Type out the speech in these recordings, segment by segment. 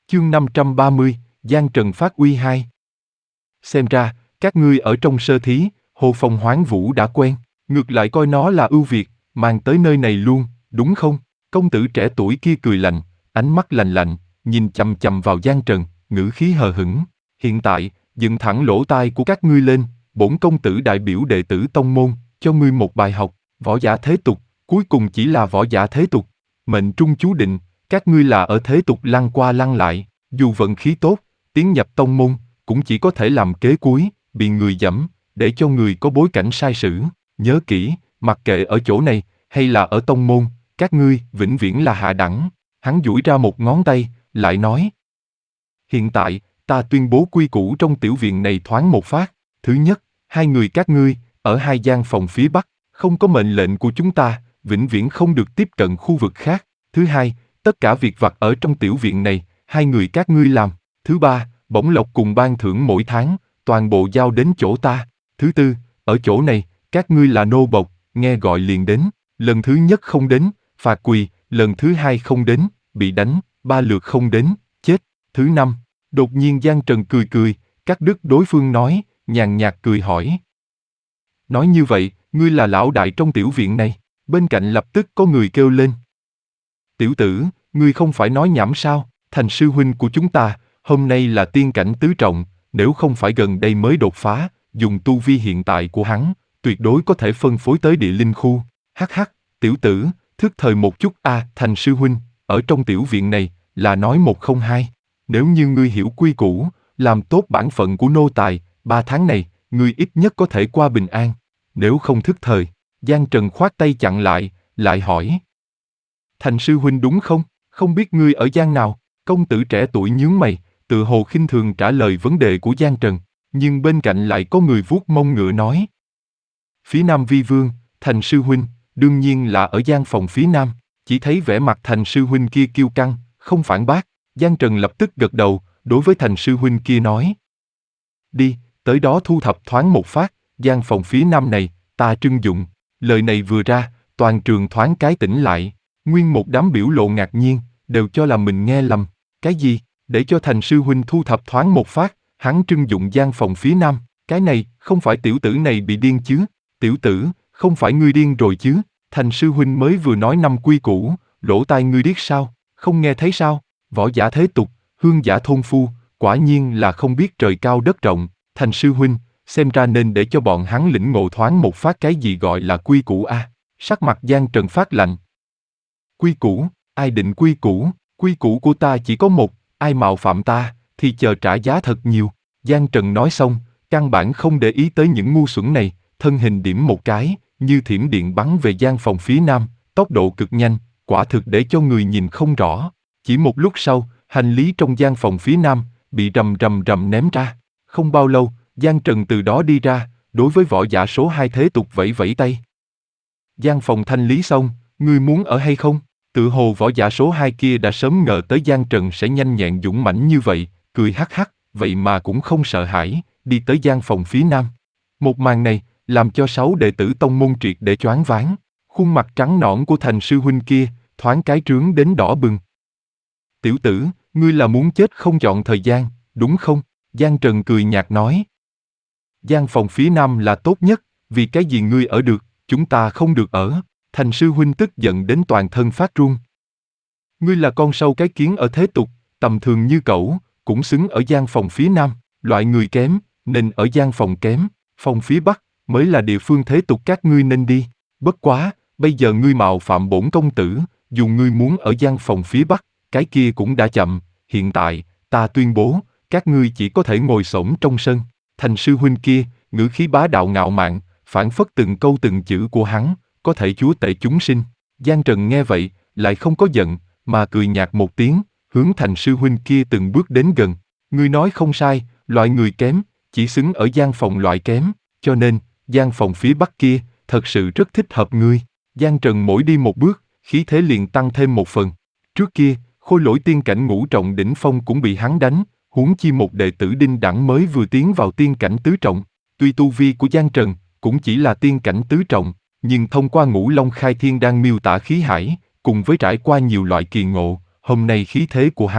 Chương 530, Giang Trần phát uy 2. Xem ra, các ngươi ở trong sơ thí, Hồ Phong Hoán Vũ đã quen, ngược lại coi nó là ưu việt, mang tới nơi này luôn, đúng không? Công tử trẻ tuổi kia cười lạnh, ánh mắt lạnh lạnh, nhìn chằm chằm vào Giang Trần, ngữ khí hờ hững. Hiện tại, dựng thẳng lỗ tai của các ngươi lên, bổn công tử đại biểu đệ tử tông môn, cho ngươi một bài học, võ giả thế tục, cuối cùng chỉ là võ giả thế tục. Mệnh trung chú định, các ngươi là ở thế tục lăn qua lăn lại, dù vận khí tốt, tiến nhập tông môn, cũng chỉ có thể làm kế cuối, bị người giẫm, để cho người có bối cảnh sai sử. Nhớ kỹ, mặc kệ ở chỗ này, hay là ở tông môn, các ngươi vĩnh viễn là hạ đẳng. Hắn duỗi ra một ngón tay, lại nói. Hiện tại, ta tuyên bố quy củ trong tiểu viện này thoáng một phát. Thứ nhất, hai người các ngươi, ở hai gian phòng phía bắc, không có mệnh lệnh của chúng ta, vĩnh viễn không được tiếp cận khu vực khác. Thứ hai, tất cả việc vặt ở trong tiểu viện này, hai người các ngươi làm. Thứ ba, bổng lộc cùng ban thưởng mỗi tháng, toàn bộ giao đến chỗ ta. Thứ tư, ở chỗ này, các ngươi là nô bộc, nghe gọi liền đến. Lần thứ nhất không đến, phạt quỳ, lần thứ hai không đến, bị đánh, ba lượt không đến, chết. Thứ năm, đột nhiên Giang Trần cười cười, cắt đứt đối phương nói, nhàn nhạt cười hỏi. Nói như vậy, ngươi là lão đại trong tiểu viện này. Bên cạnh lập tức có người kêu lên. Tiểu tử, ngươi không phải nói nhảm sao? Thành sư huynh của chúng ta, hôm nay là tiên cảnh tứ trọng, nếu không phải gần đây mới đột phá, dùng tu vi hiện tại của hắn, tuyệt đối có thể phân phối tới địa linh khu. Hắc hắc, tiểu tử, thức thời một chút a, Thành sư huynh, ở trong tiểu viện này, là nói một không hai. Nếu như ngươi hiểu quy củ, làm tốt bản phận của nô tài, 3 tháng này, ngươi ít nhất có thể qua bình an. Nếu không thức thời, Giang Trần khoát tay chặn lại hỏi. Thành sư huynh đúng không? Không biết ngươi ở gian nào? Công tử trẻ tuổi nhướng mày, tự hồ khinh thường trả lời vấn đề của Giang Trần, nhưng bên cạnh lại có người vuốt mông ngựa nói. Phía Nam Vi Vương, Thành sư huynh, đương nhiên là ở gian phòng phía Nam, chỉ thấy vẻ mặt Thành sư huynh kia kiêu căng, không phản bác, Giang Trần lập tức gật đầu, đối với Thành sư huynh kia nói. Đi, tới đó thu thập thoáng một phát, gian phòng phía Nam này, ta trưng dụng. Lời này vừa ra, toàn trường thoáng cái tỉnh lại, nguyên một đám biểu lộ ngạc nhiên, đều cho là mình nghe lầm. Cái gì? Để cho Thành sư huynh thu thập thoáng một phát, hắn trưng dụng gian phòng phía Nam, cái này, không phải tiểu tử này bị điên chứ? Tiểu tử, không phải ngươi điên rồi chứ? Thành sư huynh mới vừa nói năm quy củ, lỗ tai ngươi điếc sao? Không nghe thấy sao? Võ giả thế tục, hương giả thôn phu, quả nhiên là không biết trời cao đất rộng. Thành sư huynh, xem ra nên để cho bọn hắn lĩnh ngộ thoáng một phát cái gì gọi là quy củ a. Sắc mặt Giang Trần phát lạnh. Quy củ? Ai định quy củ? Quy củ của ta chỉ có một, ai mạo phạm ta, thì chờ trả giá thật nhiều. Giang Trần nói xong, căn bản không để ý tới những ngu xuẩn này, thân hình điểm một cái, như thiểm điện bắn về gian phòng phía Nam, tốc độ cực nhanh, quả thực để cho người nhìn không rõ. Chỉ một lúc sau, hành lý trong gian phòng phía Nam, bị rầm rầm rầm ném ra. Không bao lâu, Giang Trần từ đó đi ra, đối với võ giả số 2 thế tục vẫy vẫy tay. Gian phòng thanh lý xong, ngươi muốn ở hay không? Tự hồ võ giả số 2 kia đã sớm ngờ tới Giang Trần sẽ nhanh nhẹn dũng mãnh như vậy, cười hắc hắc, vậy mà cũng không sợ hãi, đi tới gian phòng phía Nam. Một màn này, làm cho 6 đệ tử tông môn triệt để choáng váng, khuôn mặt trắng nõn của Thành sư huynh kia, thoáng cái trướng đến đỏ bừng. Tiểu tử, ngươi là muốn chết không chọn thời gian, đúng không? Giang Trần cười nhạt nói. Gian phòng phía Nam là tốt nhất, vì cái gì ngươi ở được, chúng ta không được ở. Thành sư huynh tức giận đến toàn thân phát run. Ngươi là con sâu cái kiến ở thế tục, tầm thường như cẩu, cũng xứng ở gian phòng phía Nam, loại người kém, nên ở gian phòng kém, phòng phía Bắc, mới là địa phương thế tục các ngươi nên đi. Bất quá, bây giờ ngươi mạo phạm bổn công tử, dù ngươi muốn ở gian phòng phía Bắc, cái kia cũng đã chậm, hiện tại, ta tuyên bố, các ngươi chỉ có thể ngồi xổm trong sân. Thành sư huynh kia, ngữ khí bá đạo ngạo mạn, phảng phất từng câu từng chữ của hắn, có thể chúa tể chúng sinh. Giang Trần nghe vậy, lại không có giận, mà cười nhạt một tiếng, hướng Thành sư huynh kia từng bước đến gần. Ngươi nói không sai, loại người kém, chỉ xứng ở gian phòng loại kém, cho nên, gian phòng phía Bắc kia, thật sự rất thích hợp ngươi. Giang Trần mỗi đi một bước, khí thế liền tăng thêm một phần. Trước kia, khôi lỗi tiên cảnh ngũ trọng đỉnh phong cũng bị hắn đánh, huống chi một đệ tử đinh đẳng mới vừa tiến vào tiên cảnh tứ trọng. Tuy tu vi của Giang Trần cũng chỉ là tiên cảnh tứ trọng, nhưng thông qua Ngũ Long Khai Thiên Đan miêu tả khí hải, cùng với trải qua nhiều loại kỳ ngộ, hôm nay khí thế của hắn,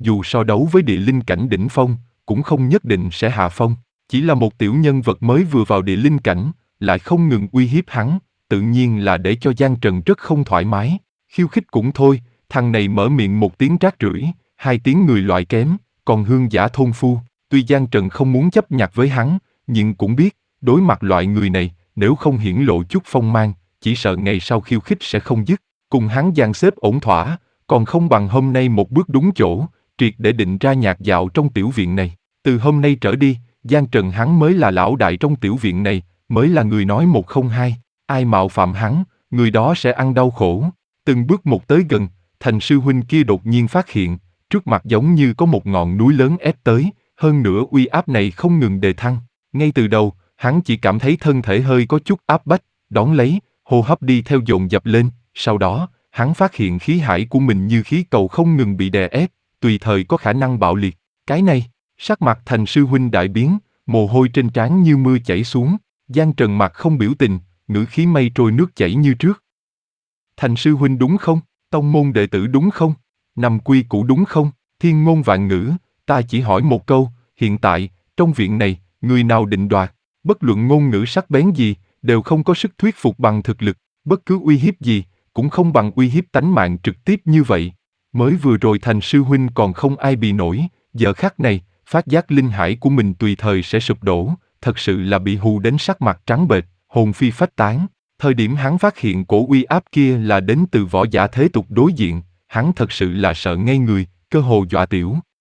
dù so đấu với địa linh cảnh đỉnh phong, cũng không nhất định sẽ hạ phong. Chỉ là một tiểu nhân vật mới vừa vào địa linh cảnh, lại không ngừng uy hiếp hắn, tự nhiên là để cho Giang Trần rất không thoải mái. Khiêu khích cũng thôi, thằng này mở miệng một tiếng rác rưởi, hai tiếng người loại kém, còn hương giả thôn phu. Tuy Giang Trần không muốn chấp nhặt với hắn, nhưng cũng biết, đối mặt loại người này, nếu không hiển lộ chút phong mang, chỉ sợ ngày sau khiêu khích sẽ không dứt. Cùng hắn dàn xếp ổn thỏa, còn không bằng hôm nay một bước đúng chỗ, triệt để định ra nhạc dạo trong tiểu viện này. Từ hôm nay trở đi, Giang Trần hắn mới là lão đại trong tiểu viện này, mới là người nói một không hai. Ai mạo phạm hắn, người đó sẽ ăn đau khổ. Từng bước một tới gần, Thành sư huynh kia đột nhiên phát hiện, trước mặt giống như có một ngọn núi lớn ép tới, hơn nữa uy áp này không ngừng đề thăng. Ngay từ đầu, hắn chỉ cảm thấy thân thể hơi có chút áp bách, đón lấy, hô hấp đi theo dồn dập lên, sau đó, hắn phát hiện khí hải của mình như khí cầu không ngừng bị đè ép, tùy thời có khả năng bạo liệt. Cái này, sắc mặt Thành sư huynh đại biến, mồ hôi trên trán như mưa chảy xuống, Giang Trần mặt không biểu tình, ngữ khí mây trôi nước chảy như trước. Thành sư huynh đúng không? Tông môn đệ tử đúng không? Nằm quy củ đúng không? Thiên ngôn vạn ngữ, ta chỉ hỏi một câu, hiện tại, trong viện này, người nào định đoạt, bất luận ngôn ngữ sắc bén gì, đều không có sức thuyết phục bằng thực lực, bất cứ uy hiếp gì, cũng không bằng uy hiếp tánh mạng trực tiếp như vậy. Mới vừa rồi Thành sư huynh còn không ai bị nổi, giờ khắc này, phát giác linh hải của mình tùy thời sẽ sụp đổ, thật sự là bị hù đến sắc mặt trắng bệch, hồn phi phách tán. Thời điểm hắn phát hiện cổ uy áp kia là đến từ võ giả thế tục đối diện, hắn thật sự là sợ ngây người, cơ hồ dọa tiểu.